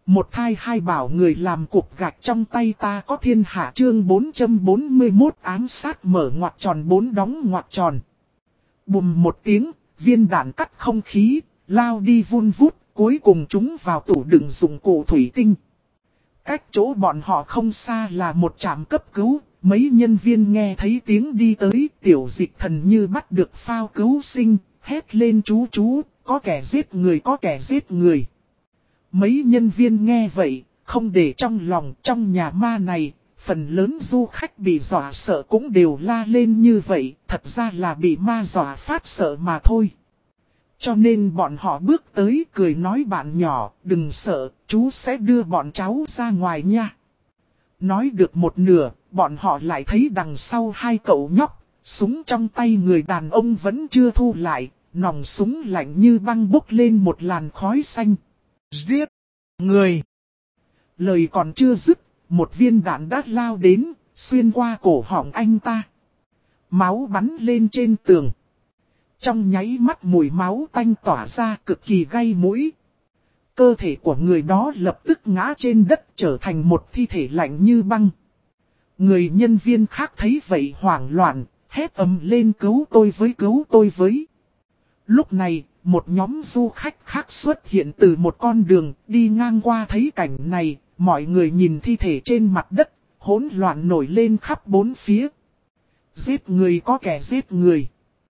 Một thai hai bảo người làm cục gạch trong tay ta có thiên hạ chương 441 ám sát mở ngoặc tròn 4 đóng ngoặc tròn. Bùm một tiếng, viên đạn cắt không khí, lao đi vun vút, cuối cùng chúng vào tủ đựng dụng cụ thủy tinh. Cách chỗ bọn họ không xa là một trạm cấp cứu, mấy nhân viên nghe thấy tiếng đi tới, tiểu dịch thần như bắt được phao cứu sinh, hét lên chú, có kẻ giết người có kẻ giết người. Mấy nhân viên nghe vậy, không để trong lòng trong nhà ma này, phần lớn du khách bị dọa sợ cũng đều la lên như vậy, thật ra là bị ma dọa phát sợ mà thôi. Cho nên bọn họ bước tới cười nói bạn nhỏ, đừng sợ, chú sẽ đưa bọn cháu ra ngoài nha. Nói được một nửa, bọn họ lại thấy đằng sau hai cậu nhóc, súng trong tay người đàn ông vẫn chưa thu lại, nòng súng lạnh như băng bốc lên một làn khói xanh. Giết người. Lời còn chưa dứt, một viên đạn đã lao đến, xuyên qua cổ họng anh ta. Máu bắn lên trên tường. Trong nháy mắt mùi máu tanh tỏa ra cực kỳ gay mũi. Cơ thể của người đó lập tức ngã trên đất trở thành một thi thể lạnh như băng. Người nhân viên khác thấy vậy hoảng loạn, hét ầm lên cứu tôi với. Lúc này, một nhóm du khách khác xuất hiện từ một con đường đi ngang qua thấy cảnh này, mọi người nhìn thi thể trên mặt đất, hỗn loạn nổi lên khắp bốn phía. Giết người có kẻ giết người.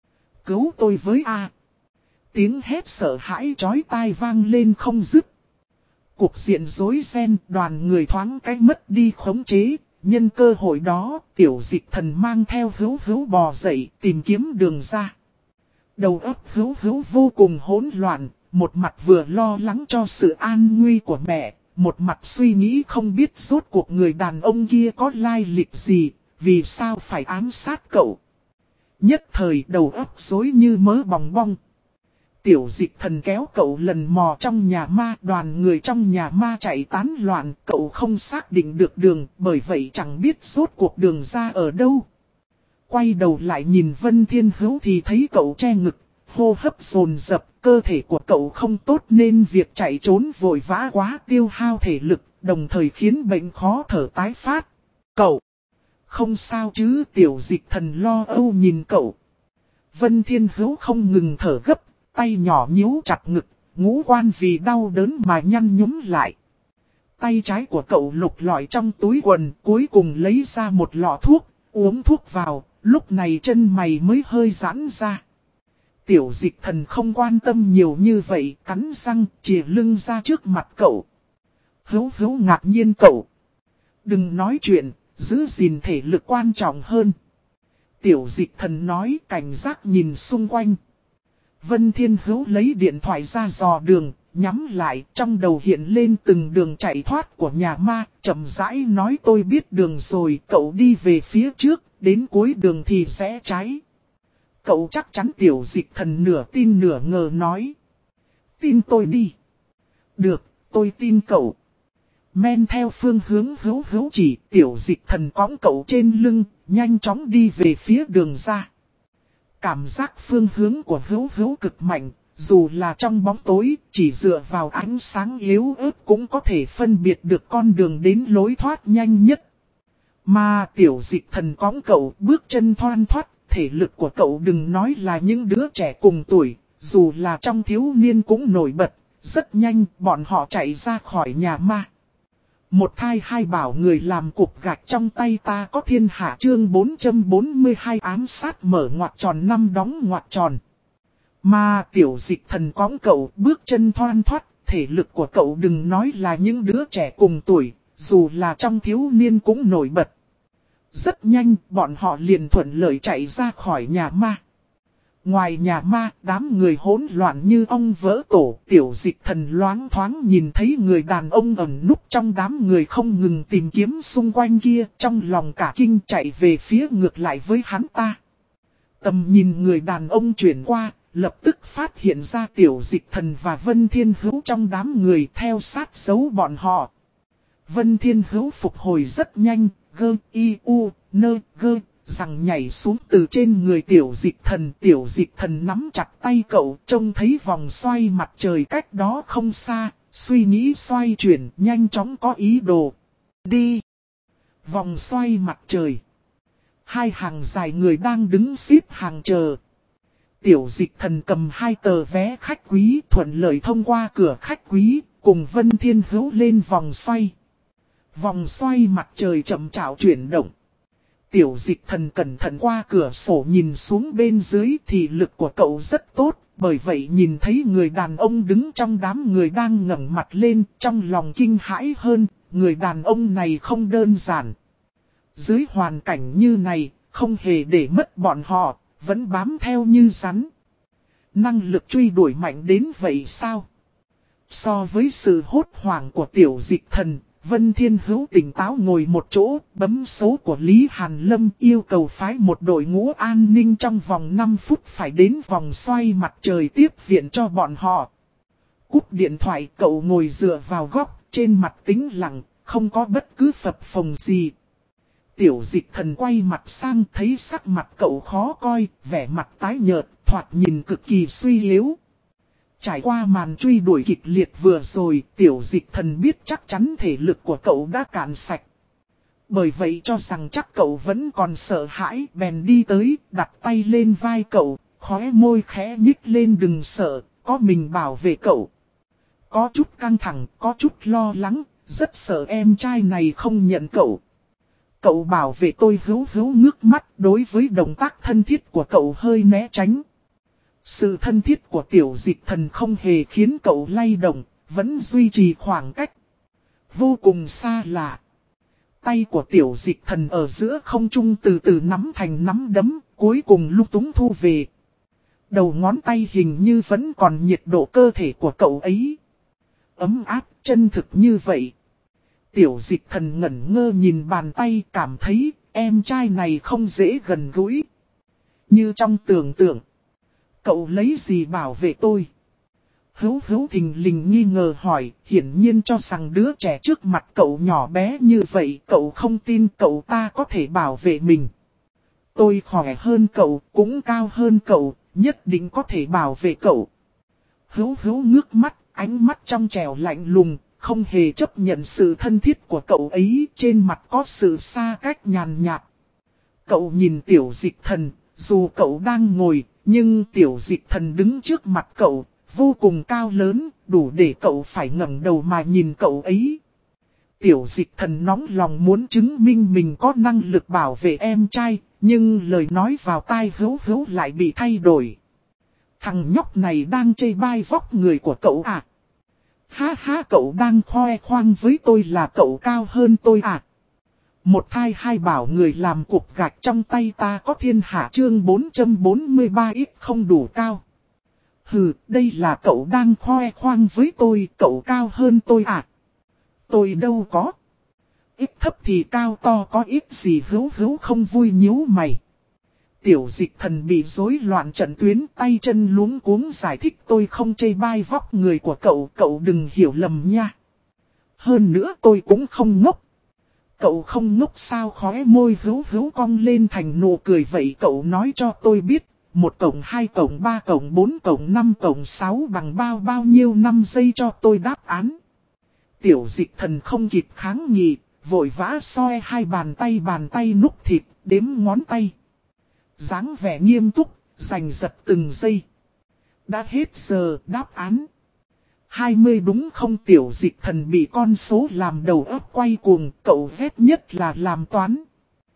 Cứu tôi với a. Tiếng hét sợ hãi chói tai vang lên không dứt. Cuộc diện rối ren, đoàn người thoáng cái mất đi khống chế. Nhân cơ hội đó, tiểu dịch thần mang theo hữu bò dậy tìm kiếm đường ra. Đầu óc hữu vô cùng hỗn loạn, một mặt vừa lo lắng cho sự an nguy của mẹ, một mặt suy nghĩ không biết rốt cuộc người đàn ông kia có lai lịch gì, vì sao phải ám sát cậu. Nhất thời đầu óc rối như mớ bòng bong. Tiểu dịch thần kéo cậu lần mò trong nhà ma, đoàn người trong nhà ma chạy tán loạn, cậu không xác định được đường, bởi vậy chẳng biết rốt cuộc đường ra ở đâu. Quay đầu lại nhìn Vân Thiên Hữu thì thấy cậu che ngực, hô hấp dồn dập, cơ thể của cậu không tốt nên việc chạy trốn vội vã quá tiêu hao thể lực, đồng thời khiến bệnh khó thở tái phát. Cậu! Không sao chứ, tiểu dịch thần lo âu nhìn cậu. Vân Thiên Hữu không ngừng thở gấp, tay nhỏ nhíu chặt ngực, ngũ quan vì đau đớn mà nhăn nhúm lại. Tay trái của cậu lục lọi trong túi quần, cuối cùng lấy ra một lọ thuốc, uống thuốc vào, lúc này chân mày mới hơi giãn ra. Tiểu dịch thần không quan tâm nhiều như vậy, cắn răng, chìa lưng ra trước mặt cậu. Hữu ngạc nhiên cậu. Đừng nói chuyện, giữ gìn thể lực quan trọng hơn. Tiểu dịch thần nói cảnh giác nhìn xung quanh. Vân Thiên Hữu lấy điện thoại ra dò đường, nhắm lại trong đầu hiện lên từng đường chạy thoát của nhà ma, chậm rãi nói tôi biết đường rồi, cậu đi về phía trước, đến cuối đường thì sẽ trái. Cậu chắc chắn tiểu dịch thần nửa tin nửa ngờ nói. Tin tôi đi. Được, tôi tin cậu. Men theo phương hướng hữu chỉ, tiểu dịch thần cõng cậu trên lưng, nhanh chóng đi về phía đường ra. Cảm giác phương hướng của hữu cực mạnh, dù là trong bóng tối, chỉ dựa vào ánh sáng yếu ớt cũng có thể phân biệt được con đường đến lối thoát nhanh nhất. Mà tiểu dịch thần cõng cậu bước chân thoăn thoắt, thể lực của cậu đừng nói là những đứa trẻ cùng tuổi, dù là trong thiếu niên cũng nổi bật, rất nhanh bọn họ chạy ra khỏi nhà ma. Một thai hai bảo người làm cục gạch trong tay ta có thiên hạ chương 442 ám sát mở ngoặc tròn 5 đóng ngoặc tròn. Mà tiểu dịch thần cõng cậu bước chân thoăn thoắt, thể lực của cậu đừng nói là những đứa trẻ cùng tuổi, dù là trong thiếu niên cũng nổi bật. Rất nhanh bọn họ liền thuận lợi chạy ra khỏi nhà ma. Ngoài nhà ma, đám người hỗn loạn như ong vỡ tổ, tiểu dịch thần loáng thoáng nhìn thấy người đàn ông ẩn núp trong đám người không ngừng tìm kiếm xung quanh kia, trong lòng cả kinh chạy về phía ngược lại với hắn ta. Tầm nhìn người đàn ông chuyển qua, lập tức phát hiện ra tiểu dịch thần và Vân Thiên Hữu trong đám người theo sát dấu bọn họ. Vân Thiên Hữu phục hồi rất nhanh, rằng nhảy xuống từ trên người tiểu dịch thần nắm chặt tay cậu, trông thấy vòng xoay mặt trời cách đó không xa, Suy nghĩ xoay chuyển, nhanh chóng có ý đồ. Đi. Vòng xoay mặt trời. Hai hàng dài người đang đứng xếp hàng chờ. Tiểu Dịch Thần cầm 2 tờ vé khách quý thuận lợi thông qua cửa khách quý, cùng Vân Thiên Hữu lên vòng xoay. Vòng xoay mặt trời chậm chạp chuyển động. Tiểu Dịch Thần cẩn thận qua cửa sổ nhìn xuống bên dưới thì lực của cậu rất tốt, bởi vậy nhìn thấy người đàn ông đứng trong đám người đang ngẩng mặt lên, trong lòng kinh hãi hơn, người đàn ông này không đơn giản. Dưới hoàn cảnh như này, không hề để mất bọn họ, vẫn bám theo như rắn. Năng lực truy đuổi mạnh đến vậy sao? So với sự hốt hoảng của Tiểu Dịch Thần, Vân Thiên Hữu tỉnh táo ngồi một chỗ, bấm số của Lý Hàn Lâm yêu cầu phái một đội ngũ an ninh trong vòng 5 phút phải đến vòng xoay mặt trời tiếp viện cho bọn họ. Cúp điện thoại, cậu ngồi dựa vào góc, trên mặt tĩnh lặng, không có bất cứ phập phồng gì. Tiểu Dịch Thần quay mặt sang thấy sắc mặt cậu khó coi, vẻ mặt tái nhợt, thoạt nhìn cực kỳ suy yếu. Trải qua màn truy đuổi kịch liệt vừa rồi, Tiểu Dịch Thần biết chắc chắn thể lực của cậu đã cạn sạch. Bởi vậy cho rằng chắc cậu vẫn còn sợ hãi, bèn đi tới, đặt tay lên vai cậu, khóe môi khẽ nhích lên đừng sợ, có mình bảo vệ cậu. Có chút căng thẳng, có chút lo lắng, rất sợ em trai này không nhận cậu. Cậu bảo vệ tôi Hữu ngước mắt đối với động tác thân thiết của cậu hơi né tránh. Sự thân thiết của Tiểu Dịch Thần không hề khiến cậu lay động, vẫn duy trì khoảng cách. Vô cùng xa lạ. Tay của Tiểu Dịch Thần ở giữa không trung từ từ nắm thành nắm đấm, cuối cùng lung túng thu về. Đầu ngón tay hình như vẫn còn nhiệt độ cơ thể của cậu ấy. Ấm áp, chân thực như vậy. Tiểu Dịch Thần ngẩn ngơ nhìn bàn tay cảm thấy em trai này không dễ gần gũi. Như trong tưởng tượng. Cậu lấy gì bảo vệ tôi? Hữu thình lình nghi ngờ hỏi, hiển nhiên cho rằng đứa trẻ trước mặt cậu nhỏ bé như vậy, cậu không tin cậu ta có thể bảo vệ mình. Tôi khỏe hơn cậu, cũng cao hơn cậu, nhất định có thể bảo vệ cậu. Hữu ngước mắt, ánh mắt trong trẻo lạnh lùng, không hề chấp nhận sự thân thiết của cậu ấy, trên mặt có sự xa cách nhàn nhạt. Cậu nhìn Tiểu Dịch Thần, dù cậu đang ngồi, nhưng Tiểu Dịch Thần đứng trước mặt cậu, vô cùng cao lớn, đủ để cậu phải ngẩng đầu mà nhìn cậu ấy. Tiểu Dịch Thần nóng lòng muốn chứng minh mình có năng lực bảo vệ em trai, nhưng lời nói vào tai Hữu lại bị thay đổi. Thằng nhóc này đang chê bai vóc người của cậu à? Ha ha, cậu đang khoe khoang với tôi là cậu cao hơn tôi à? Một thai hai bảo người làm cục gạch trong tay ta có thiên hạ chương 443 ít không đủ cao. Hừ, đây là cậu đang khoe khoang với tôi, cậu cao hơn tôi à? Tôi đâu có. Ít thấp thì cao to có ít gì Hữu không vui nhíu mày. Tiểu Dịch Thần bị rối loạn trận tuyến, tay chân luống cuống giải thích tôi không chê bai vóc người của cậu, cậu đừng hiểu lầm nha. Hơn nữa tôi cũng không ngốc. Cậu không ngốc sao? Khóe môi Hữu cong lên thành nụ cười. Vậy cậu nói cho tôi biết, 1 cộng 2 cộng 3 cộng 4 cộng 5 cộng 6 bằng bao nhiêu 5 giây cho tôi đáp án. Tiểu Dịch Thần không kịp kháng nghị, vội vã soi hai bàn tay núc thịt, đếm ngón tay. Dáng vẻ nghiêm túc, giành giật từng giây. Đã hết giờ, đáp án 20 đúng không? Tiểu Dịch Thần bị con số làm đầu óc quay cuồng, cậu ghét nhất là làm toán.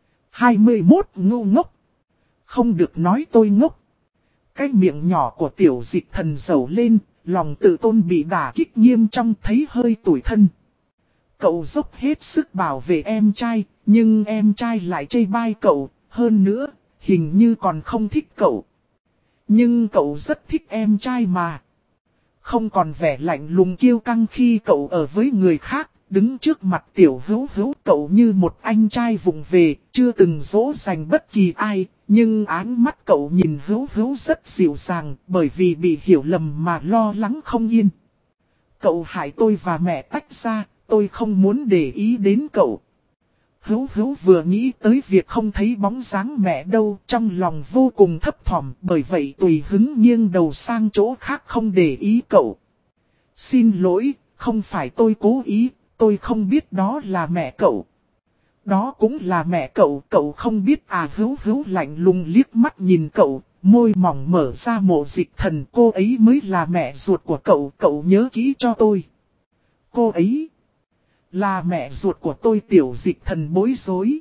21 ngu ngốc. Không được nói tôi ngốc. Cái miệng nhỏ của Tiểu Dịch Thần dầu lên, lòng tự tôn bị đả kích nghiêm trọng, thấy hơi tủi thân. Cậu dốc hết sức bảo vệ em trai, nhưng em trai lại chê bai cậu, hơn nữa, hình như còn không thích cậu. Nhưng cậu rất thích em trai mà. Không còn vẻ lạnh lùng kiêu căng khi cậu ở với người khác, đứng trước mặt Tiểu Hữu cậu như một anh trai vụng về, chưa từng dỗ dành bất kỳ ai, nhưng ánh mắt cậu nhìn Hữu rất dịu dàng, bởi vì bị hiểu lầm mà lo lắng không yên. Cậu hại tôi và mẹ tách ra, tôi không muốn để ý đến cậu. Hữu vừa nghĩ tới việc không thấy bóng dáng mẹ đâu, trong lòng vô cùng thấp thỏm, bởi vậy tùy hứng nghiêng đầu sang chỗ khác không để ý cậu. Xin lỗi, không phải tôi cố ý, tôi không biết đó là mẹ cậu. Đó cũng là mẹ cậu, cậu không biết à? Hữu Hữu lạnh lùng liếc mắt nhìn cậu, môi mỏng mở ra. Mộ Dịch Thần, cô ấy mới là mẹ ruột của cậu, cậu nhớ kỹ cho tôi. Cô ấy là mẹ ruột của tôi. Tiểu Dịch Thần bối rối.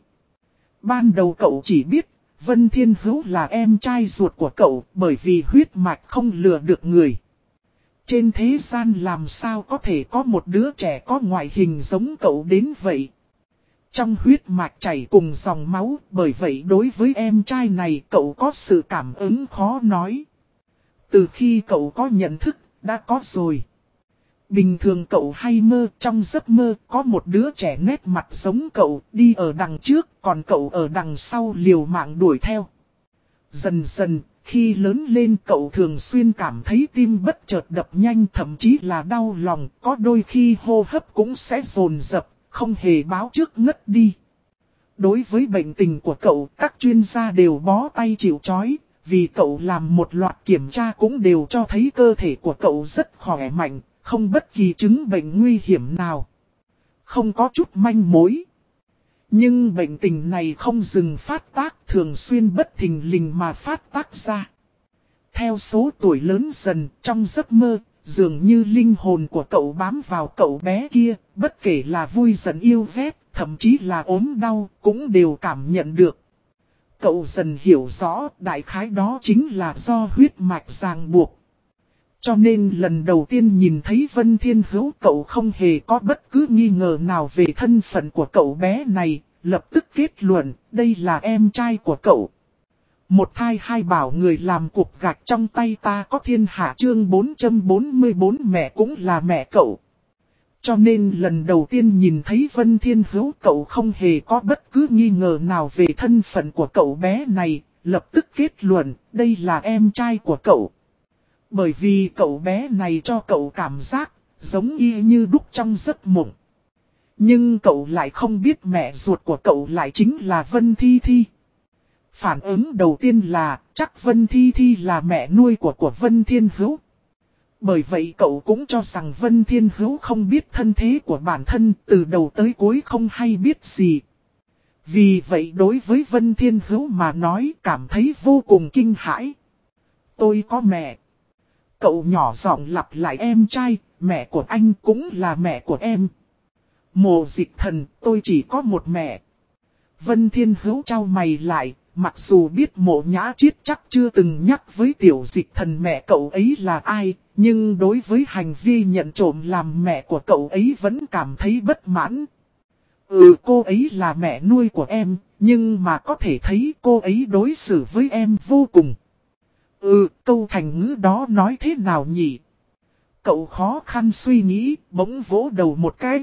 Ban đầu cậu chỉ biết Vân Thiên Hữu là em trai ruột của cậu, bởi vì huyết mạch không lừa được người. Trên thế gian làm sao có thể có một đứa trẻ có ngoại hình giống cậu đến vậy? Trong huyết mạch chảy cùng dòng máu, bởi vậy đối với em trai này cậu có sự cảm ứng khó nói. Từ khi cậu có nhận thức, đã có rồi. Bình thường cậu hay mơ, trong giấc mơ có một đứa trẻ nét mặt giống cậu đi ở đằng trước, còn cậu ở đằng sau liều mạng đuổi theo. Dần dần, khi lớn lên cậu thường xuyên cảm thấy tim bất chợt đập nhanh, thậm chí là đau lòng, có đôi khi hô hấp cũng sẽ dồn dập, không hề báo trước ngất đi. Đối với bệnh tình của cậu, các chuyên gia đều bó tay chịu trói, vì cậu làm một loạt kiểm tra cũng đều cho thấy cơ thể của cậu rất khỏe mạnh, không bất kỳ chứng bệnh nguy hiểm nào. Không có chút manh mối. Nhưng bệnh tình này không dừng phát tác, thường xuyên bất thình lình mà phát tác ra. Theo số tuổi lớn dần, trong giấc mơ, dường như linh hồn của cậu bám vào cậu bé kia, bất kể là vui giận yêu ghét, thậm chí là ốm đau, cũng đều cảm nhận được. Cậu dần hiểu rõ, đại khái đó chính là do huyết mạch ràng buộc. Cho nên lần đầu tiên nhìn thấy Vân Thiên Hữu, cậu không hề có bất cứ nghi ngờ nào về thân phận của cậu bé này, lập tức kết luận đây là em trai của cậu. Một thai hai bảo người làm cục gạch trong tay ta có thiên hạ. Chương 444, mẹ cũng là mẹ cậu. Cho nên lần đầu tiên nhìn thấy Vân Thiên Hữu, cậu không hề có bất cứ nghi ngờ nào về thân phận của cậu bé này, lập tức kết luận đây là em trai của cậu. Bởi vì cậu bé này cho cậu cảm giác giống y như đúc trong giấc mộng. Nhưng cậu lại không biết mẹ ruột của cậu lại chính là Vân Thi Thi. Phản ứng đầu tiên là chắc Vân Thi Thi là mẹ nuôi của Vân Thiên Hữu. Bởi vậy cậu cũng cho rằng Vân Thiên Hữu không biết thân thế của bản thân, từ đầu tới cuối không hay biết gì. Vì vậy đối với Vân Thiên Hữu mà nói cảm thấy vô cùng kinh hãi. Tôi có mẹ. Cậu nhỏ giọng lặp lại, em trai, mẹ của anh cũng là mẹ của em. Mộ Dịch Thần, tôi chỉ có một mẹ. Vân Thiên Hữu chau mày lại, mặc dù biết Mộ Nhã Triết chắc chưa từng nhắc với Tiểu Dịch Thần mẹ cậu ấy là ai, nhưng đối với hành vi nhận trộm làm mẹ của cậu ấy vẫn cảm thấy bất mãn. Cô ấy là mẹ nuôi của em, nhưng mà có thể thấy cô ấy đối xử với em vô cùng. Câu thành ngữ đó nói thế nào nhỉ? Cậu khó khăn suy nghĩ, bỗng vỗ đầu một cái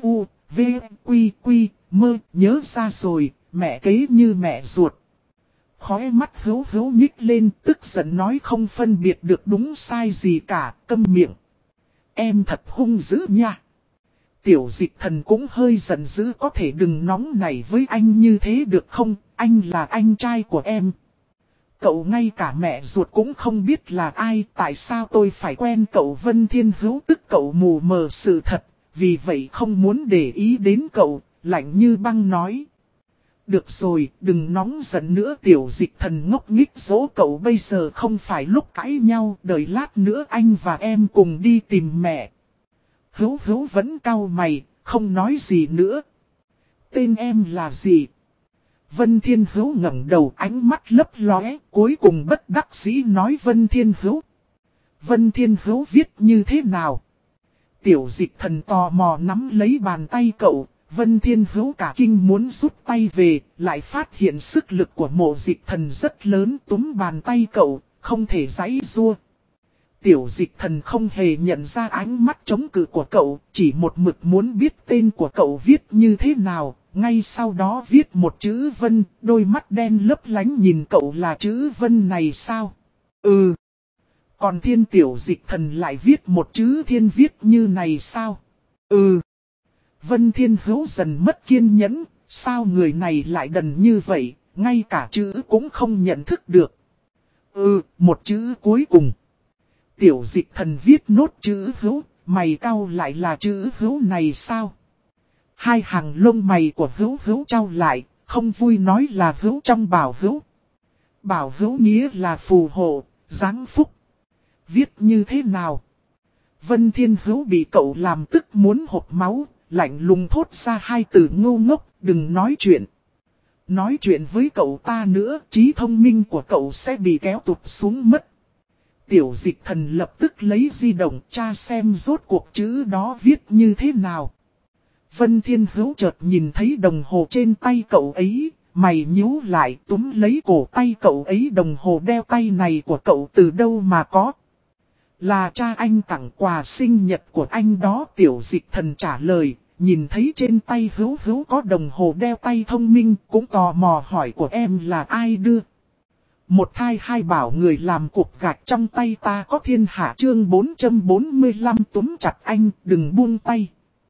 mơ, nhớ ra rồi, mẹ kế như mẹ ruột. Khóe mắt Hữu Hữu nhích lên, tức giận nói không phân biệt được đúng sai gì cả, câm miệng. Em thật hung dữ nha. Tiểu Dịch Thần cũng hơi giận dữ, có thể đừng nóng nảy với anh như thế được không, anh là anh trai của em. Cậu ngay cả mẹ ruột cũng không biết là ai, tại sao tôi phải quen cậu? Vân Thiên Hữu tức cậu mù mờ sự thật, vì vậy không muốn để ý đến cậu, lạnh như băng nói. Được rồi, đừng nóng giận nữa. Tiểu Dịch Thần ngốc nghích dỗ cậu, bây giờ không phải lúc cãi nhau, đợi lát nữa anh và em cùng đi tìm mẹ. Hữu Hữu vẫn cau mày, không nói gì nữa. Tên em là gì? Vân Thiên Hữu ngẩng đầu, ánh mắt lấp lóe, cuối cùng bất đắc dĩ nói Vân Thiên Hữu. Vân Thiên Hữu viết như thế nào? Tiểu Dịch Thần tò mò nắm lấy bàn tay cậu, Vân Thiên Hữu cả kinh muốn rút tay về, lại phát hiện sức lực của Mộ Dịch Thần rất lớn, túm bàn tay cậu, không thể giãy giụa. Tiểu Dịch Thần không hề nhận ra ánh mắt chống cự của cậu, chỉ một mực muốn biết tên của cậu viết như thế nào. Ngay sau đó viết một chữ Vân, đôi mắt đen lấp lánh nhìn cậu, là chữ Vân này sao? Còn Thiên? Tiểu Dịch Thần lại viết một chữ Thiên, viết như này sao? Vân Thiên Hữu dần mất kiên nhẫn, sao người này lại đần như vậy, ngay cả chữ cũng không nhận thức được. Một chữ cuối cùng. Tiểu Dịch Thần viết nốt chữ Hữu, mày cau lại là chữ Hữu này sao? Hai hàng lông mày của Hữu trao lại, không vui nói là Hữu trong Bảo Hữu. Bảo Hữu nghĩa là phù hộ, giáng phúc. Viết như thế nào? Vân Thiên Hữu bị cậu làm tức muốn hộc máu, lạnh lùng thốt ra hai từ ngu ngốc, đừng nói chuyện. Nói chuyện với cậu ta nữa, trí thông minh của cậu sẽ bị kéo tụt xuống mất. Tiểu Dịch Thần lập tức lấy di động tra xem rốt cuộc chữ đó viết như thế nào. Vân Thiên Hữu chợt nhìn thấy đồng hồ trên tay cậu ấy, mày nhíu lại túm lấy cổ tay cậu ấy. Đồng hồ đeo tay này của cậu từ đâu mà có? Là cha anh tặng quà sinh nhật của anh đó. Tiểu Dịch Thần trả lời, nhìn thấy trên tay Hữu có đồng hồ đeo tay thông minh, cũng tò mò hỏi của em là ai đưa. Một thai hai bảo người làm cục gạch trong tay ta có thiên hạ. Chương 445 túm chặt anh, đừng buông tay.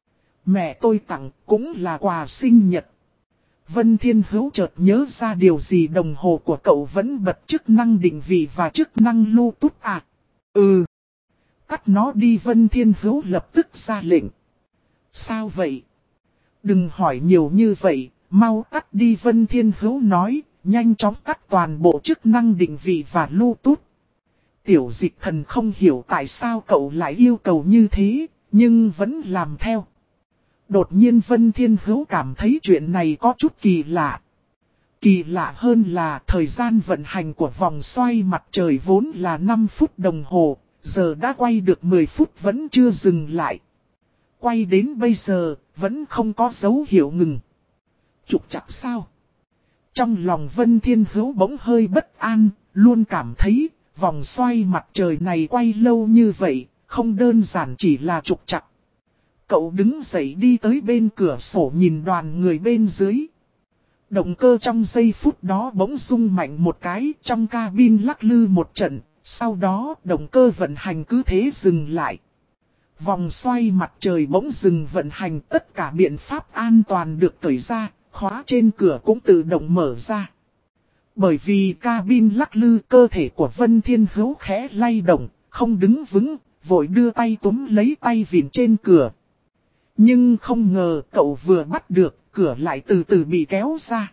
Mẹ tôi tặng cũng là quà sinh nhật. Vân Thiên Hữu chợt nhớ ra điều gì, đồng hồ của cậu vẫn bật chức năng định vị và chức năng Bluetooth à? Ừ. Tắt nó đi. Vân Thiên Hữu lập tức ra lệnh. Sao vậy? Đừng hỏi nhiều như vậy, mau tắt đi. Vân Thiên Hữu nói, nhanh chóng tắt toàn bộ chức năng định vị và Bluetooth. Tiểu Dịch Thần không hiểu tại sao cậu lại yêu cầu như thế, nhưng vẫn làm theo. Đột nhiên Vân Thiên Hữu cảm thấy chuyện này có chút kỳ lạ. Kỳ lạ hơn là thời gian vận hành của vòng xoay mặt trời vốn là 5 phút đồng hồ, giờ đã quay được 10 phút vẫn chưa dừng lại. Quay đến bây giờ, vẫn không có dấu hiệu ngừng. Trục trặc sao? Trong lòng Vân Thiên Hữu bỗng hơi bất an, luôn cảm thấy vòng xoay mặt trời này quay lâu như vậy, không đơn giản chỉ là trục trặc. Cậu đứng dậy đi tới bên cửa sổ nhìn đoàn người bên dưới. Động cơ trong giây phút đó bỗng rung mạnh một cái, trong cabin lắc lư một trận, sau đó động cơ vận hành cứ thế dừng lại. Vòng xoay mặt trời bỗng dừng vận hành, tất cả biện pháp an toàn được cởi ra, khóa trên cửa cũng tự động mở ra. Bởi vì cabin lắc lư, cơ thể của Vân Thiên Hữu khẽ lay động, không đứng vững, vội đưa tay túm lấy tay vịn trên cửa. Nhưng không ngờ cậu vừa bắt được, cửa lại từ từ bị kéo ra.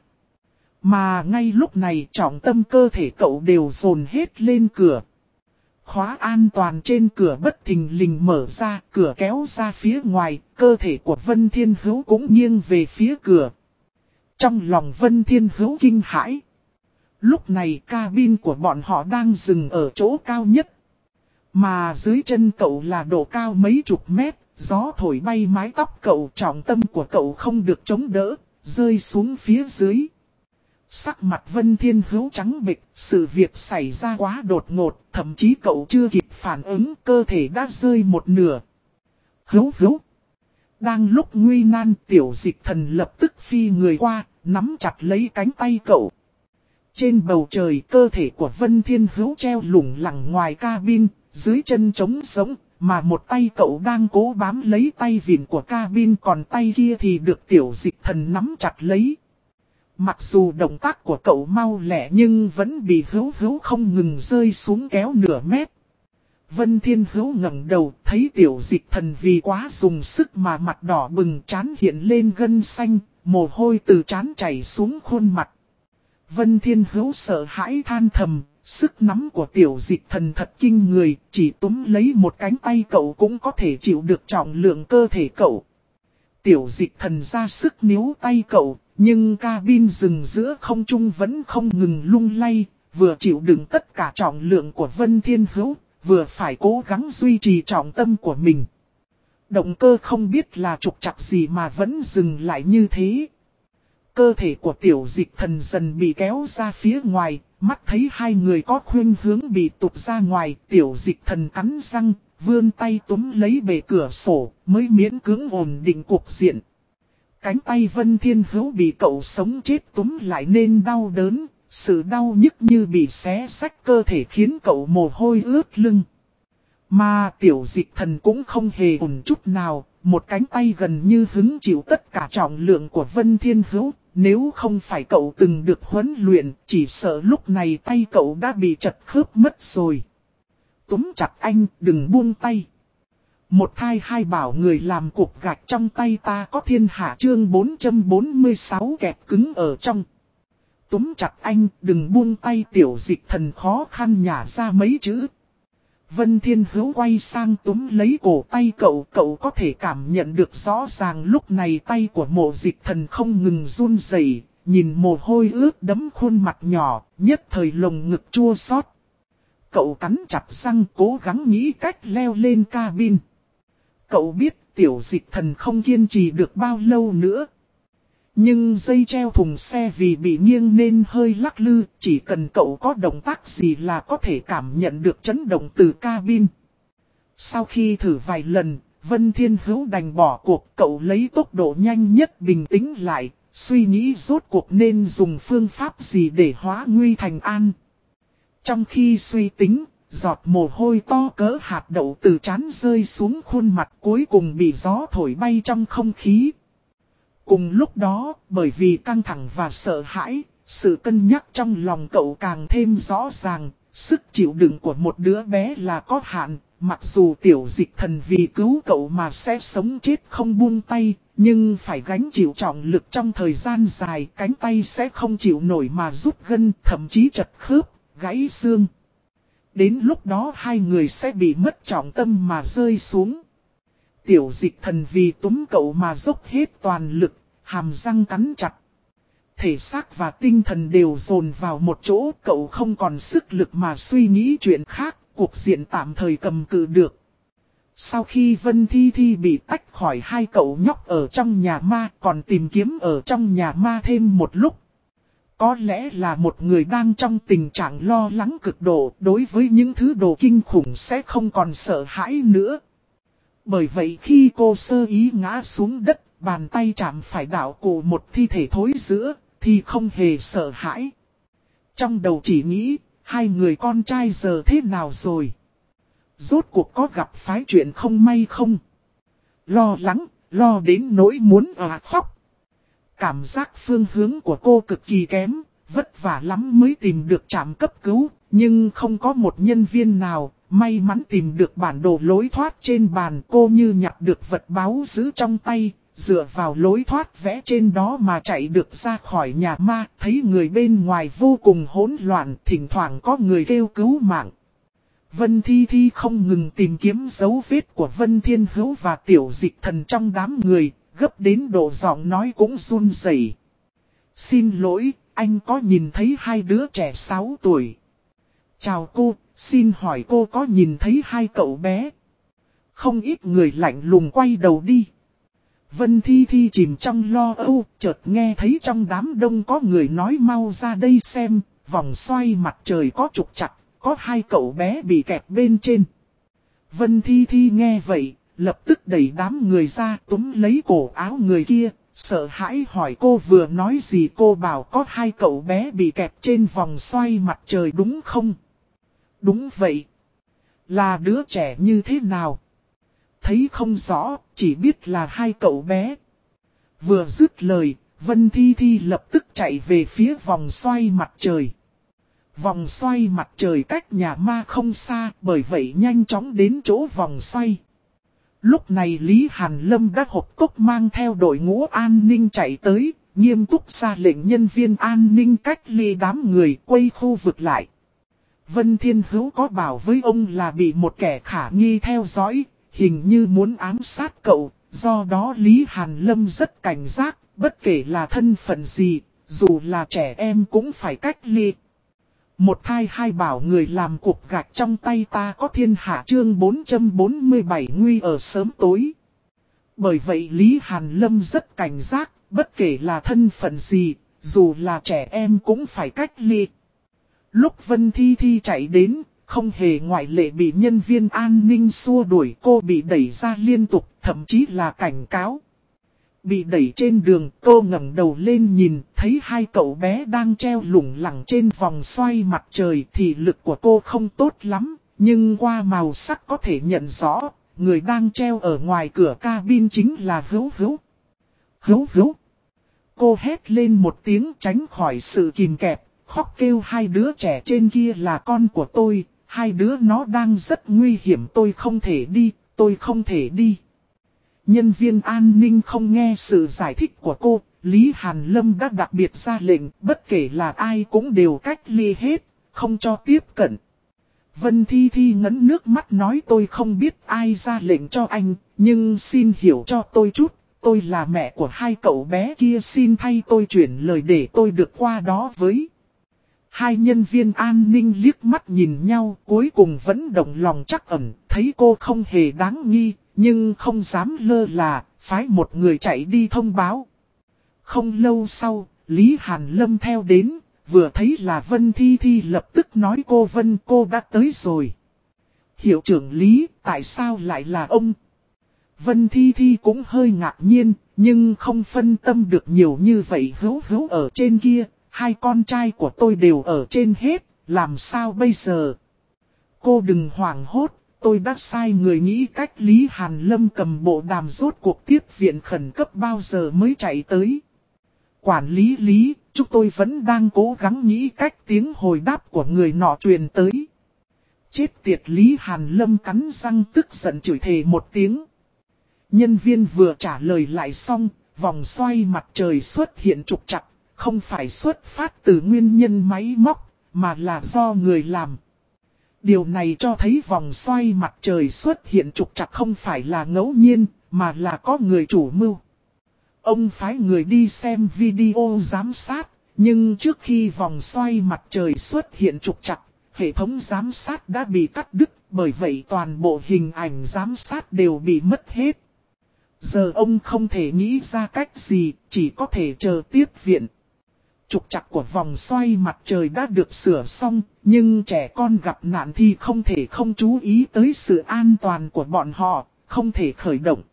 Mà ngay lúc này trọng tâm cơ thể cậu đều dồn hết lên cửa. Khóa an toàn trên cửa bất thình lình mở ra, cửa kéo ra phía ngoài, cơ thể của Vân Thiên Hữu cũng nghiêng về phía cửa. Trong lòng Vân Thiên Hữu kinh hãi. Lúc này cabin của bọn họ đang dừng ở chỗ cao nhất. Mà dưới chân cậu là độ cao mấy chục mét, gió thổi bay mái tóc cậu, trọng tâm của cậu không được chống đỡ, rơi xuống phía dưới. Sắc mặt Vân Thiên Hữu trắng bệch, sự việc xảy ra quá đột ngột, thậm chí cậu chưa kịp phản ứng, cơ thể đã rơi một nửa. Hữu. Đang lúc nguy nan, Tiểu Dịch Thần lập tức phi người qua, nắm chặt lấy cánh tay cậu. Trên bầu trời, cơ thể của Vân Thiên Hữu treo lủng lẳng ngoài cabin, dưới chân trống sống, mà một tay cậu đang cố bám lấy tay vịn của cabin, còn tay kia thì được Tiểu Dịch Thần nắm chặt lấy. Mặc dù động tác của cậu mau lẹ nhưng vẫn bị Hữu không ngừng rơi xuống kéo nửa mét. Vân Thiên Hữu ngẩng đầu, thấy Tiểu Dịch Thần vì quá dùng sức mà mặt đỏ bừng, trán hiện lên gân xanh, mồ hôi từ trán chảy xuống khuôn mặt. Vân Thiên Hữu sợ hãi than thầm, sức nắm của Tiểu Dịch Thần thật kinh người, chỉ túm lấy một cánh tay cậu cũng có thể chịu được trọng lượng cơ thể cậu. Tiểu Dịch Thần ra sức níu tay cậu, nhưng cabin dừng giữa không trung vẫn không ngừng lung lay, vừa chịu đựng tất cả trọng lượng của Vân Thiên Hữu, vừa phải cố gắng duy trì trọng tâm của mình. Động cơ không biết là trục trặc gì mà vẫn dừng lại như thế. Cơ thể của Tiểu Dịch Thần dần bị kéo ra phía ngoài, mắt thấy hai người có khuynh hướng bị tụt ra ngoài. Tiểu Dịch Thần cắn răng, vươn tay túm lấy bề cửa sổ, mới miễn cưỡng ổn định cục diện. Cánh tay Vân Thiên Hữu bị cậu sống chết túm lại nên đau đớn, sự đau nhức như bị xé xách cơ thể khiến cậu mồ hôi ướt lưng. Mà Tiểu Dịch Thần cũng không hề ổn chút nào, một cánh tay gần như hứng chịu tất cả trọng lượng của Vân Thiên Hữu. Nếu không phải cậu từng được huấn luyện, chỉ sợ lúc này tay cậu đã bị chật khớp mất rồi. Túm chặt anh, đừng buông tay. Một thai hai bảo người làm cục gạch trong tay ta có thiên hạ chương 446 kẹp cứng ở trong. Túm chặt anh, đừng buông tay. Tiểu Dịch Thần khó khăn nhả ra mấy chữ. Vân Thiên Hữu quay sang túm lấy cổ tay cậu. Cậu có thể cảm nhận được rõ ràng lúc này tay của Mộ Dịch Thần không ngừng run rẩy, nhìn mồ hôi ướt đẫm khuôn mặt nhỏ, nhất thời lồng ngực chua xót. Cậu cắn chặt răng cố gắng nghĩ cách leo lên cabin. Cậu biết Tiểu Dịch Thần không kiên trì được bao lâu nữa. Nhưng dây treo thùng xe vì bị nghiêng nên hơi lắc lư, chỉ cần cậu có động tác gì là có thể cảm nhận được chấn động từ cabin. Sau khi thử vài lần, Vân Thiên Hữu đành bỏ cuộc. Cậu lấy tốc độ nhanh nhất bình tĩnh lại, suy nghĩ rốt cuộc nên dùng phương pháp gì để hóa nguy thành an. Trong khi suy tính, giọt mồ hôi to cỡ hạt đậu từ trán rơi xuống khuôn mặt cuối cùng bị gió thổi bay trong không khí. Cùng lúc đó, bởi vì căng thẳng và sợ hãi, sự cân nhắc trong lòng cậu càng thêm rõ ràng. Sức chịu đựng của một đứa bé là có hạn, mặc dù Tiểu Dịch Thần vì cứu cậu mà sẽ sống chết không buông tay, nhưng phải gánh chịu trọng lực trong thời gian dài, cánh tay sẽ không chịu nổi mà rút gân, thậm chí chật khớp, gãy xương. Đến lúc đó hai người sẽ bị mất trọng tâm mà rơi xuống. Tiểu Dịch Thần vì túm cậu mà dốc hết toàn lực, hàm răng cắn chặt. Thể xác và tinh thần đều dồn vào một chỗ, cậu không còn sức lực mà suy nghĩ chuyện khác, cuộc diện tạm thời cầm cự được. Sau khi Vân Thi Thi bị tách khỏi hai cậu nhóc ở trong nhà ma, còn tìm kiếm ở trong nhà ma thêm một lúc. Có lẽ là một người đang trong tình trạng lo lắng cực độ, đối với những thứ đồ kinh khủng sẽ không còn sợ hãi nữa. Bởi vậy khi cô sơ ý ngã xuống đất, bàn tay chạm phải đạo cụ một thi thể thối rữa, thì không hề sợ hãi. Trong đầu chỉ nghĩ, hai người con trai giờ thế nào rồi? Rốt cuộc có gặp phải chuyện không may không? Lo lắng, lo đến nỗi muốn khóc. Cảm giác phương hướng của cô cực kỳ kém, vất vả lắm mới tìm được trạm cấp cứu, nhưng không có một nhân viên nào. May mắn tìm được bản đồ lối thoát trên bàn, cô như nhặt được vật báu giữ trong tay, dựa vào lối thoát vẽ trên đó mà chạy được ra khỏi nhà ma. Thấy người bên ngoài vô cùng hỗn loạn, thỉnh thoảng có người kêu cứu mạng. Vân Thi Thi không ngừng tìm kiếm dấu vết của Vân Thiên Hữu và Tiểu Dịch Thần trong đám người, gấp đến độ giọng nói cũng run rẩy. Xin lỗi, anh có nhìn thấy hai đứa trẻ 6 tuổi. Chào cô, xin hỏi cô có nhìn thấy hai cậu bé? Không ít người lạnh lùng quay đầu đi. Vân Thi Thi chìm trong lo âu, chợt nghe thấy trong đám đông có người nói mau ra đây xem, vòng xoay mặt trời có trục trặc, có hai cậu bé bị kẹt bên trên. Vân Thi Thi nghe vậy, lập tức đẩy đám người ra túm lấy cổ áo người kia, sợ hãi hỏi cô vừa nói gì. Cô bảo có hai cậu bé bị kẹt trên vòng xoay mặt trời đúng không? Đúng vậy. Là đứa trẻ như thế nào? Thấy không rõ, chỉ biết là hai cậu bé. Vừa dứt lời, Vân Thi Thi lập tức chạy về phía vòng xoay mặt trời. Vòng xoay mặt trời cách nhà ma không xa, bởi vậy nhanh chóng đến chỗ vòng xoay. Lúc này Lý Hàn Lâm đã hộc tốc mang theo đội ngũ an ninh chạy tới, nghiêm túc ra lệnh nhân viên an ninh cách ly đám người quay khu vực lại. Vân Thiên Hữu có bảo với ông là bị một kẻ khả nghi theo dõi, hình như muốn ám sát cậu, do đó Lý Hàn Lâm rất cảnh giác, bất kể là thân phận gì, dù là trẻ em cũng phải cách ly. Một thai hai bảo người làm cục gạch trong tay ta có thiên hạ chương 447 nguy ở sớm tối. Bởi vậy Lý Hàn Lâm rất cảnh giác, bất kể là thân phận gì, dù là trẻ em cũng phải cách ly. Lúc Vân Thi Thi chạy đến, không hề ngoại lệ bị nhân viên an ninh xua đuổi, cô bị đẩy ra liên tục, thậm chí là cảnh cáo. Bị đẩy trên đường, cô ngẩng đầu lên nhìn, thấy hai cậu bé đang treo lủng lẳng trên vòng xoay mặt trời. Thì lực của cô không tốt lắm, nhưng qua màu sắc có thể nhận rõ, người đang treo ở ngoài cửa cabin chính là Hữu Hữu. Hữu Hữu. Cô hét lên một tiếng tránh khỏi sự kìm kẹp, khóc kêu hai đứa trẻ trên kia là con của tôi, hai đứa nó đang rất nguy hiểm, tôi không thể đi, tôi không thể đi. Nhân viên an ninh không nghe sự giải thích của cô, Lý Hàn Lâm đã đặc biệt ra lệnh, bất kể là ai cũng đều cách ly hết, không cho tiếp cận. Vân Thi Thi ngấn nước mắt nói tôi không biết ai ra lệnh cho anh, nhưng xin hiểu cho tôi chút, tôi là mẹ của hai cậu bé kia, xin thay tôi chuyển lời để tôi được qua đó với. Hai nhân viên an ninh liếc mắt nhìn nhau, cuối cùng vẫn động lòng trắc ẩn, thấy cô không hề đáng nghi, nhưng không dám lơ là, phái một người chạy đi thông báo. Không lâu sau, Lý Hàn Lâm theo đến, vừa thấy là Vân Thi Thi lập tức nói cô Vân, cô đã tới rồi. Hiệu trưởng Lý, tại sao lại là ông? Vân Thi Thi cũng hơi ngạc nhiên, nhưng không phân tâm được nhiều như vậy. Hữu ở trên kia, hai con trai của tôi đều ở trên hết, làm sao bây giờ? Cô đừng hoảng hốt, tôi đã sai người nghĩ cách. Lý Hàn Lâm cầm bộ đàm rốt cuộc tiếp viện khẩn cấp bao giờ mới chạy tới. Quản lý Lý, chúng tôi vẫn đang cố gắng nghĩ cách. Tiếng hồi đáp của người nọ truyền tới. Chết tiệt, Lý Hàn Lâm cắn răng tức giận chửi thề một tiếng. Nhân viên vừa trả lời lại xong, vòng xoay mặt trời xuất hiện trục trặc, không phải xuất phát từ nguyên nhân máy móc, mà là do người làm. Điều này cho thấy vòng xoay mặt trời xuất hiện trục trặc không phải là ngẫu nhiên, mà là có người chủ mưu. Ông phái người đi xem video giám sát, nhưng trước khi vòng xoay mặt trời xuất hiện trục trặc, hệ thống giám sát đã bị cắt đứt, bởi vậy toàn bộ hình ảnh giám sát đều bị mất hết. Giờ ông không thể nghĩ ra cách gì, chỉ có thể chờ tiếp viện. Trục trặc của vòng xoay mặt trời đã được sửa xong, nhưng trẻ con gặp nạn thì không thể không chú ý tới sự an toàn của bọn họ, không thể khởi động.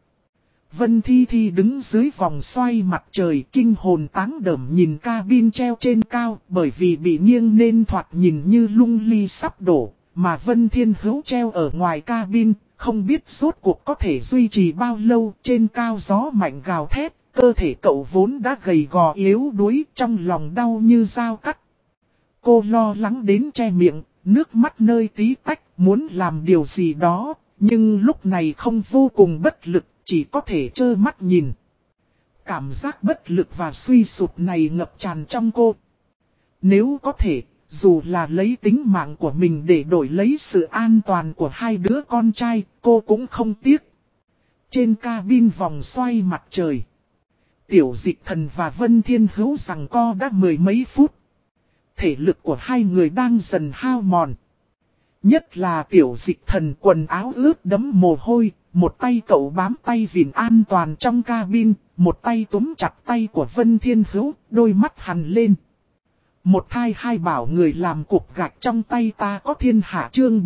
Vân Thi Thi đứng dưới vòng xoay mặt trời kinh hồn táng đởm nhìn cabin treo trên cao, bởi vì bị nghiêng nên thoạt nhìn như lung ly sắp đổ, mà Vân Thiên Hữu treo ở ngoài cabin, không biết rốt cuộc có thể duy trì bao lâu. Trên cao gió mạnh gào thét, cơ thể cậu vốn đã gầy gò yếu đuối, trong lòng đau như dao cắt. Cô lo lắng đến che miệng, nước mắt nơi tí tách, muốn làm điều gì đó, nhưng lúc này không, vô cùng bất lực, chỉ có thể trơ mắt nhìn. Cảm giác bất lực và suy sụp này ngập tràn trong cô. Nếu có thể, dù là lấy tính mạng của mình để đổi lấy sự an toàn của hai đứa con trai, cô cũng không tiếc. Trên cabin vòng xoay mặt trời, Tiểu Dịch Thần và Vân Thiên Hữu giằng co đã mười mấy phút. Thể lực của hai người đang dần hao mòn. Nhất là Tiểu Dịch Thần quần áo ướt đẫm mồ hôi, một tay cậu bám tay vịn an toàn trong cabin, một tay túm chặt tay của Vân Thiên Hữu, đôi mắt hằn lên. Một thai hai bảo người làm cục gạch trong tay ta có thiên hạ, chương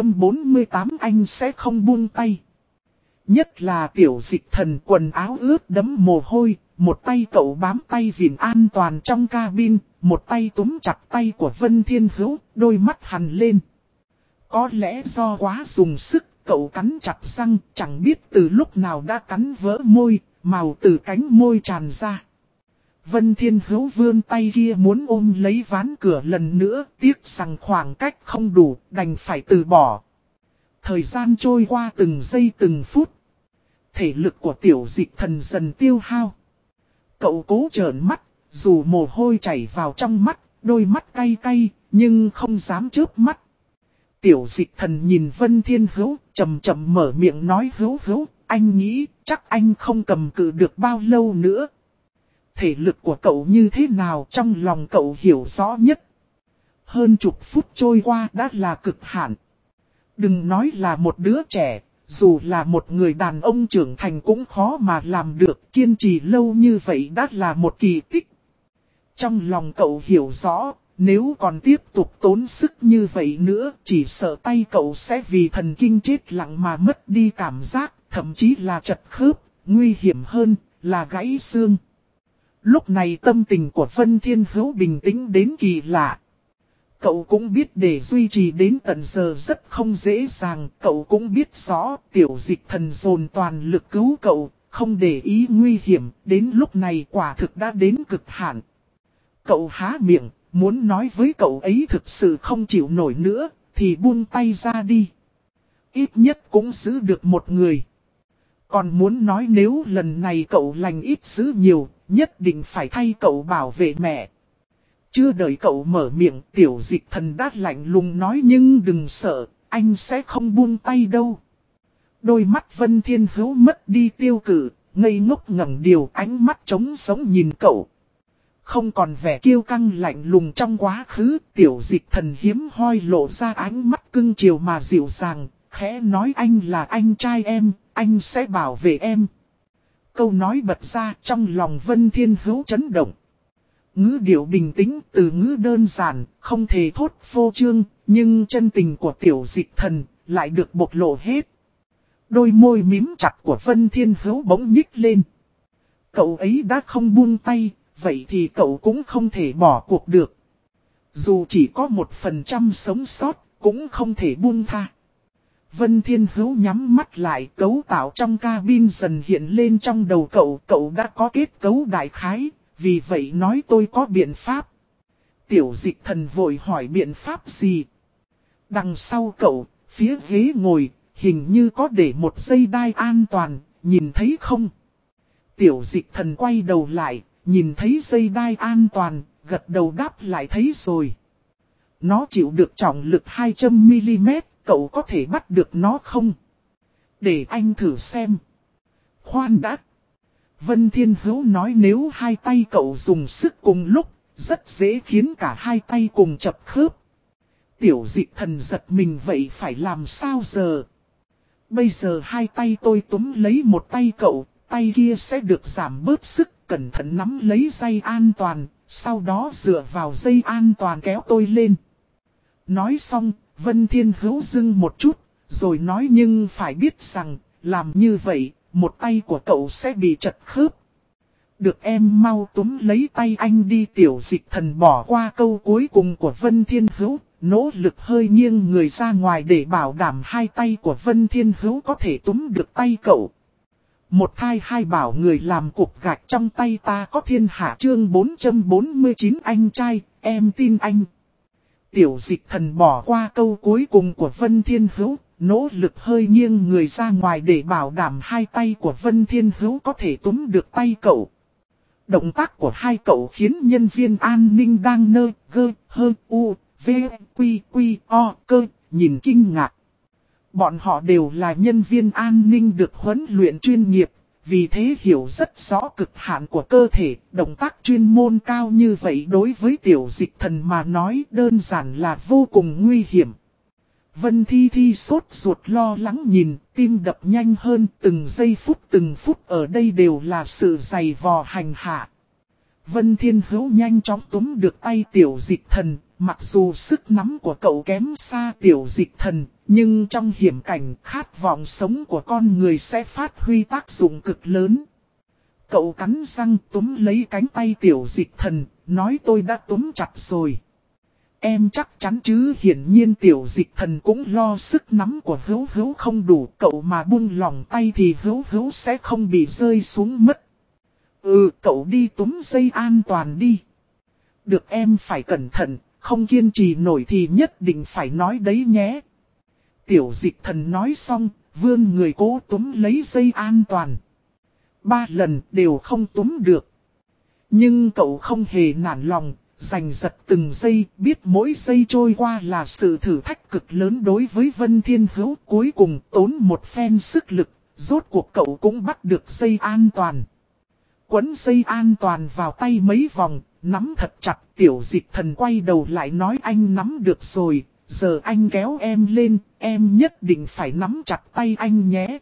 448 anh sẽ không buông tay. Nhất là Tiểu Dịch Thần quần áo ướt đẫm mồ hôi, một tay cậu bám tay vịn an toàn trong cabin, một tay túm chặt tay của Vân Thiên Hữu, đôi mắt hằn lên. Có lẽ do quá dùng sức, cậu cắn chặt răng, chẳng biết từ lúc nào đã cắn vỡ môi, màu từ cánh môi tràn ra. Vân Thiên Hữu vươn tay kia muốn ôm lấy ván cửa lần nữa, tiếc rằng khoảng cách không đủ, đành phải từ bỏ. Thời gian trôi qua từng giây từng phút. Thể lực của Tiểu Dịch Thần dần tiêu hao. Cậu cố trợn mắt, dù mồ hôi chảy vào trong mắt, đôi mắt cay cay, nhưng không dám chớp mắt. Tiểu Dịch Thần nhìn Vân Thiên Hữu, chậm chậm mở miệng nói, Hữu, anh nghĩ chắc anh không cầm cự được bao lâu nữa. Thể lực của cậu như thế nào trong lòng cậu hiểu rõ nhất. Hơn chục phút trôi qua đã là cực hạn. Đừng nói là một đứa trẻ, dù là một người đàn ông trưởng thành cũng khó mà làm được, kiên trì lâu như vậy đã là một kỳ tích. Trong lòng cậu hiểu rõ, nếu còn tiếp tục tốn sức như vậy nữa, chỉ sợ tay cậu sẽ vì thần kinh chết lặng mà mất đi cảm giác, thậm chí là trật khớp, nguy hiểm hơn là gãy xương. Lúc này tâm tình của Vân Thiên Hữu bình tĩnh đến kỳ lạ. Cậu cũng biết để duy trì đến tận giờ rất không dễ dàng, cậu cũng biết rõ Tiểu Dịch Thần dồn toàn lực cứu cậu, không để ý nguy hiểm, đến lúc này quả thực đã đến cực hạn. Cậu há miệng, muốn nói với cậu ấy thực sự không chịu nổi nữa, thì buông tay ra đi. ít nhất cũng giữ được một người. Còn muốn nói nếu lần này cậu lành ít giữ nhiều, nhất định phải thay cậu bảo vệ mẹ. Chưa đợi cậu mở miệng, Tiểu Dịch Thần đã lạnh lùng nói nhưng đừng sợ, anh sẽ không buông tay đâu. Đôi mắt Vân Thiên Hữu mất đi tiêu cự, ngây ngốc ngẩng điều, ánh mắt trống sống nhìn cậu. Không còn vẻ kiêu căng lạnh lùng trong quá khứ, Tiểu Dịch Thần hiếm hoi lộ ra ánh mắt cưng chiều mà dịu dàng, khẽ nói anh là anh trai em, anh sẽ bảo vệ em. Câu nói bật ra trong lòng Vân Thiên Hữu chấn động. Ngữ điệu bình tĩnh, từ ngữ đơn giản, không thể thốt phô trương, nhưng chân tình của Tiểu Dịch Thần lại được bộc lộ hết. Đôi môi mím chặt của Vân Thiên Hữu bỗng nhích lên. Cậu ấy đã không buông tay, vậy thì cậu cũng không thể bỏ cuộc được. Dù chỉ có 1% sống sót, cũng không thể buông tha. Vân Thiên Hữu nhắm mắt lại, cấu tạo trong cabin dần hiện lên trong đầu cậu. Cậu đã có kết cấu đại khái, vì vậy nói tôi có biện pháp. Tiểu Dịch Thần vội hỏi biện pháp gì? Đằng sau cậu, phía ghế ngồi, hình như có để một dây đai an toàn, nhìn thấy không? Tiểu Dịch Thần quay đầu lại, nhìn thấy dây đai an toàn, gật đầu đáp lại thấy rồi. Nó chịu được trọng lực 200mm, cậu có thể bắt được nó không? Để anh thử xem. Khoan đã. Vân Thiên Hữu nói nếu hai tay cậu dùng sức cùng lúc, rất dễ khiến cả hai tay cùng chập khớp. Tiểu Dịch Thần giật mình vậy phải làm sao giờ? Bây giờ hai tay tôi túm lấy một tay cậu, tay kia sẽ được giảm bớt sức, cẩn thận nắm lấy dây an toàn, sau đó dựa vào dây an toàn kéo tôi lên. Nói xong, Vân Thiên Hữu dừng một chút, rồi nói nhưng phải biết rằng, làm như vậy, một tay của cậu sẽ bị chật khớp. Được em mau túm lấy tay anh đi. Tiểu Dịch Thần bỏ qua câu cuối cùng của Vân Thiên Hữu, nỗ lực hơi nghiêng người ra ngoài để bảo đảm hai tay của Vân Thiên Hữu có thể túm được tay cậu. Một thai hai bảo người làm cục gạch trong tay ta có thiên hạ chương 449 anh trai, em tin anh. Tiểu Dịch Thần bỏ qua câu cuối cùng của Vân Thiên Hữu, nỗ lực hơi nghiêng người ra ngoài để bảo đảm hai tay của Vân Thiên Hữu có thể túm được tay cậu. Động tác của hai cậu khiến nhân viên an ninh đang nơ, gơ, hơ, u, v, quy, quy, o, cơ, nhìn kinh ngạc. Bọn họ đều là nhân viên an ninh được huấn luyện chuyên nghiệp, vì thế hiểu rất rõ cực hạn của cơ thể. Động tác chuyên môn cao như vậy đối với Tiểu Dịch Thần mà nói đơn giản là vô cùng nguy hiểm. Vân Thi Thi sốt ruột lo lắng nhìn, tim đập nhanh hơn, từng phút ở đây đều là sự dày vò hành hạ. Vân Thiên Hữu nhanh chóng túm được tay Tiểu Dịch Thần, mặc dù sức nắm của cậu kém xa Tiểu Dịch Thần, nhưng trong hiểm cảnh khát vọng sống của con người sẽ phát huy tác dụng cực lớn. Cậu cắn răng túm lấy cánh tay Tiểu Dịch Thần, nói tôi đã túm chặt rồi. Em chắc chắn chứ? Hiển nhiên Tiểu Dịch Thần cũng lo sức nắm của Hữu Hữu không đủ, cậu mà buông lỏng tay thì Hữu Hữu sẽ không bị rơi xuống mất. Cậu đi túm dây an toàn đi. Được em phải cẩn thận, không kiên trì nổi thì nhất định phải nói đấy nhé. Tiểu Dịch Thần nói xong, vươn người cố túm lấy dây an toàn. 3 lần đều không túm được. Nhưng cậu không hề nản lòng, giành giật từng giây, biết mỗi giây trôi qua là sự thử thách cực lớn đối với Vân Thiên Hữu. Cuối cùng tốn một phen sức lực, rốt cuộc cậu cũng bắt được dây an toàn. Quấn dây an toàn vào tay mấy vòng, nắm thật chặt. Tiểu Dịch Thần quay đầu lại nói anh nắm được rồi, giờ anh kéo em lên, em nhất định phải nắm chặt tay anh nhé.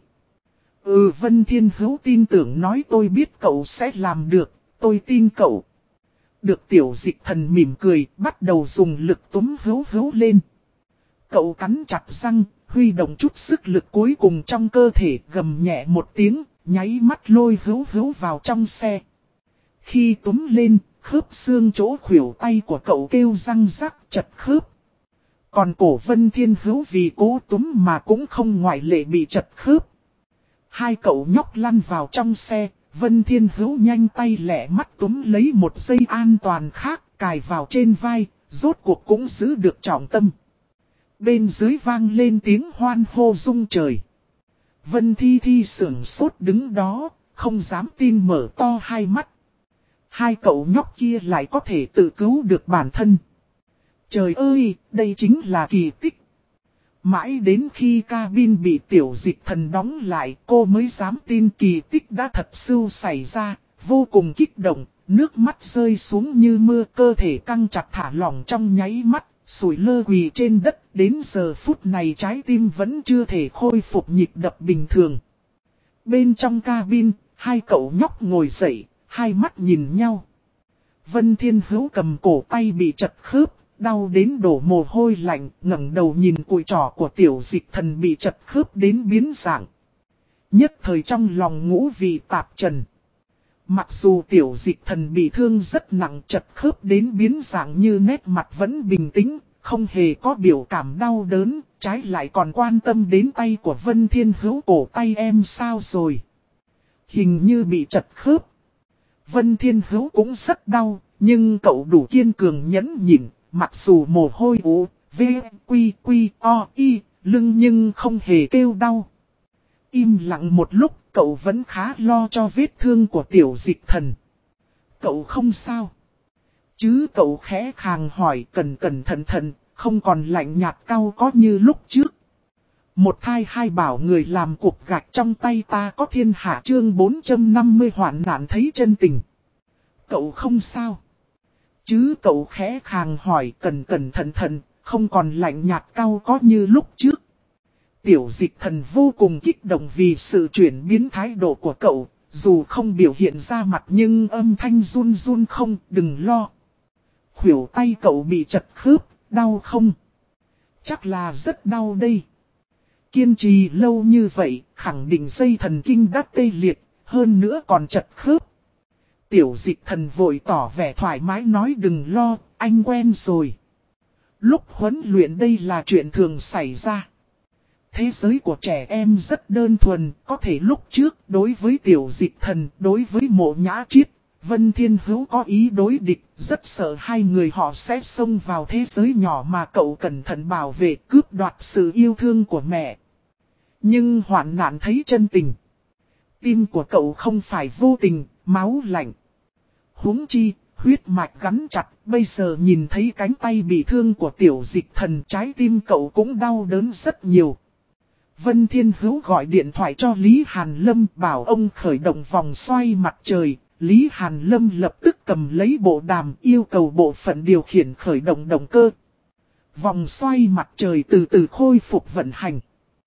Vân Thiên Hữu tin tưởng nói tôi biết cậu sẽ làm được, tôi tin cậu. Được. Tiểu Dịch Thần mỉm cười, bắt đầu dùng lực túm Hữu Hữu lên. Cậu cắn chặt răng, huy động chút sức lực cuối cùng trong cơ thể, gầm nhẹ một tiếng, nháy mắt lôi Hữu Hữu vào trong xe. Khi túm lên, khớp xương chỗ khuỷu tay của cậu kêu răng rắc chật khớp. Còn cổ Vân Thiên Hữu vì cố túm mà cũng không ngoại lệ bị chật khớp. Hai cậu nhóc lăn vào trong xe, Vân Thiên Hữu nhanh tay lẹ mắt túm lấy một dây an toàn khác, cài vào trên vai, rốt cuộc cũng giữ được trọng tâm. Bên dưới vang lên tiếng hoan hô rung trời. Vân Thi Thi sững sốt đứng đó, không dám tin mở to hai mắt. Hai cậu nhóc kia lại có thể tự cứu được bản thân. Trời ơi, đây chính là kỳ tích. Mãi đến khi cabin bị Tiểu Dịch Thần đóng lại, cô mới dám tin kỳ tích đã thật sự xảy ra, vô cùng kích động, nước mắt rơi xuống như mưa, cơ thể căng chặt thả lỏng trong nháy mắt, sủi lơ quỳ trên đất, đến giờ phút này trái tim vẫn chưa thể khôi phục nhịp đập bình thường. Bên trong cabin, hai cậu nhóc ngồi dậy, hai mắt nhìn nhau. Vân Thiên Hữu cầm cổ tay bị chật khớp, đau đến đổ mồ hôi lạnh, ngẩng đầu nhìn cùi trỏ của Tiểu Dịch Thần bị chật khớp đến biến dạng. Nhất thời trong lòng ngũ vị tạp trần. Mặc dù Tiểu Dịch Thần bị thương rất nặng, chật khớp đến biến dạng như nét mặt vẫn bình tĩnh, không hề có biểu cảm đau đớn, trái lại còn quan tâm đến tay của Vân Thiên Hữu. Cổ tay em sao rồi? Hình như bị chật khớp. Vân Thiên Hữu cũng rất đau, nhưng cậu đủ kiên cường nhẫn nhịn, mặc dù mồ hôi ủ, lưng nhưng không hề kêu đau. Im lặng một lúc, cậu vẫn khá lo cho vết thương của Tiểu Dịch Thần. Cậu không sao? Chứ cậu khẽ khàng hỏi, cẩn thận, không còn lạnh nhạt cau có như lúc trước. Một thai hai bảo người làm cục gạch trong tay ta có thiên hạ, chương 450 hoạn nạn thấy chân tình. Cậu không sao? Chứ cậu khẽ khàng hỏi, cẩn thận, không còn lạnh nhạt cau có như lúc trước. Tiểu Dịch Thần vô cùng kích động vì sự chuyển biến thái độ của cậu, dù không biểu hiện ra mặt nhưng âm thanh run run. Không, đừng lo. Khuỷu tay cậu bị chật khớp, đau không? Chắc là rất đau đây. Kiên trì lâu như vậy, khẳng định dây thần kinh đã tê liệt, hơn nữa còn chật khớp. Tiểu Dịch Thần vội tỏ vẻ thoải mái nói, đừng lo, anh quen rồi. Lúc huấn luyện đây là chuyện thường xảy ra. Thế giới của trẻ em rất đơn thuần, có thể lúc trước đối với Tiểu Dịch Thần, đối với Mộ Nhã Triết, Vân Thiên Hữu có ý đối địch, rất sợ hai người họ sẽ xông vào thế giới nhỏ mà cậu cẩn thận bảo vệ, cướp đoạt sự yêu thương của mẹ. Nhưng hoạn nạn thấy chân tình. Tim của cậu không phải vô tình, máu lạnh. Huống chi, huyết mạch gắn chặt, bây giờ nhìn thấy cánh tay bị thương của Tiểu Dịch Thần, trái tim cậu cũng đau đớn rất nhiều. Vân Thiên Hữu gọi điện thoại cho Lý Hàn Lâm, bảo ông khởi động vòng xoay mặt trời. Lý Hàn Lâm lập tức cầm lấy bộ đàm, yêu cầu bộ phận điều khiển khởi động động cơ. Vòng xoay mặt trời từ từ khôi phục vận hành.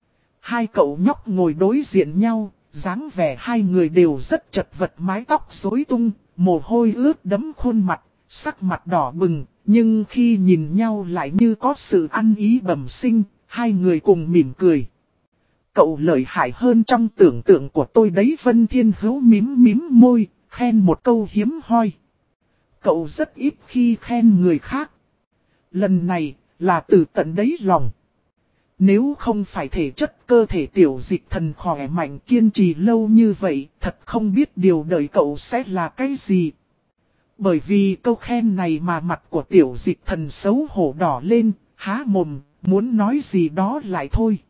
Hai cậu nhóc ngồi đối diện nhau, dáng vẻ hai người đều rất chật vật, mái tóc rối tung, mồ hôi ướt đẫm khuôn mặt, sắc mặt đỏ bừng, nhưng khi nhìn nhau lại như có sự ăn ý bẩm sinh, hai người cùng mỉm cười. Cậu lợi hại hơn trong tưởng tượng của tôi đấy. Vân Thiên Hữu mím môi, khen một câu hiếm hoi. Cậu rất ít khi khen người khác. Lần này, là từ tận đáy lòng. Nếu không phải thể chất cơ thể Tiểu Dịch Thần khỏe mạnh kiên trì lâu như vậy, thật không biết điều đợi cậu sẽ là cái gì. Bởi vì câu khen này mà mặt của Tiểu Dịch Thần xấu hổ đỏ lên, há mồm, muốn nói gì đó lại thôi.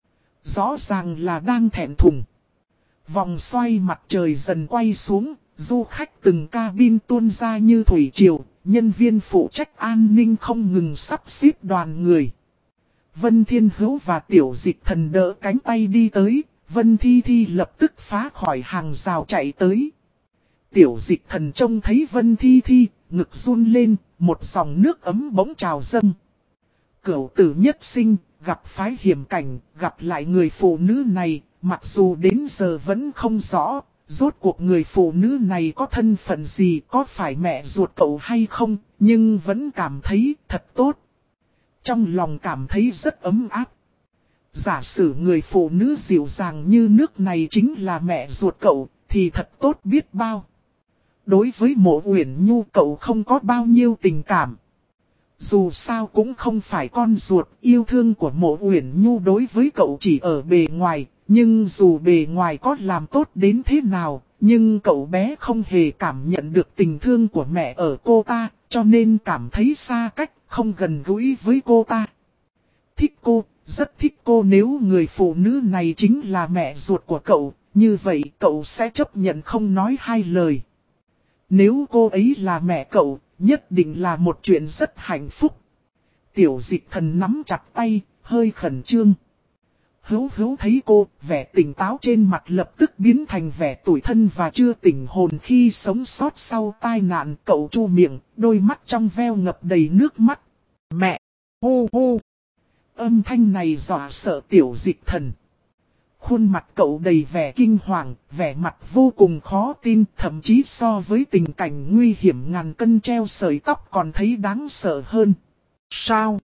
Rõ ràng là đang thẹn thùng. Vòng xoay mặt trời dần quay xuống, du khách từng cabin tuôn ra như thủy triều, nhân viên phụ trách an ninh không ngừng sắp xếp đoàn người. Vân Thiên Hữu và Tiểu Dịch Thần đỡ cánh tay đi tới, Vân Thi Thi lập tức phá khỏi hàng rào chạy tới. Tiểu Dịch Thần trông thấy Vân Thi Thi, ngực run lên, một dòng nước ấm bỗng trào dâng. Cửu tử nhất sinh, gặp phái hiểm cảnh, gặp lại người phụ nữ này, mặc dù đến giờ vẫn không rõ, rốt cuộc người phụ nữ này có thân phận gì, có phải mẹ ruột cậu hay không, nhưng vẫn cảm thấy thật tốt. Trong lòng cảm thấy rất ấm áp. Giả sử người phụ nữ dịu dàng như nước này chính là mẹ ruột cậu, thì thật tốt biết bao. Đối với Mộ Uyển Nhu cậu không có bao nhiêu tình cảm. Dù sao cũng không phải con ruột, yêu thương của Mộ Uyển Nhu đối với cậu chỉ ở bề ngoài, nhưng dù bề ngoài có làm tốt đến thế nào, nhưng cậu bé không hề cảm nhận được tình thương của mẹ ở cô ta, cho nên cảm thấy xa cách, không gần gũi với cô ta. Thích cô, rất thích cô, nếu người phụ nữ này chính là mẹ ruột của cậu, như vậy cậu sẽ chấp nhận không nói hai lời. Nếu cô ấy là mẹ cậu, nhất định là một chuyện rất hạnh phúc. Tiểu Dịch Thần nắm chặt tay, hơi khẩn trương. Hữu Hữu thấy cô, vẻ tỉnh táo trên mặt lập tức biến thành vẻ tủi thân và chưa tỉnh hồn khi sống sót sau tai nạn. Cậu chu miệng, đôi mắt trong veo ngập đầy nước mắt. Mẹ! Hô hô! Âm thanh này dọa sợ Tiểu Dịch Thần. Khuôn mặt cậu đầy vẻ kinh hoàng, vẻ mặt vô cùng khó tin, thậm chí so với tình cảnh nguy hiểm ngàn cân treo sợi tóc còn thấy đáng sợ hơn. Sao?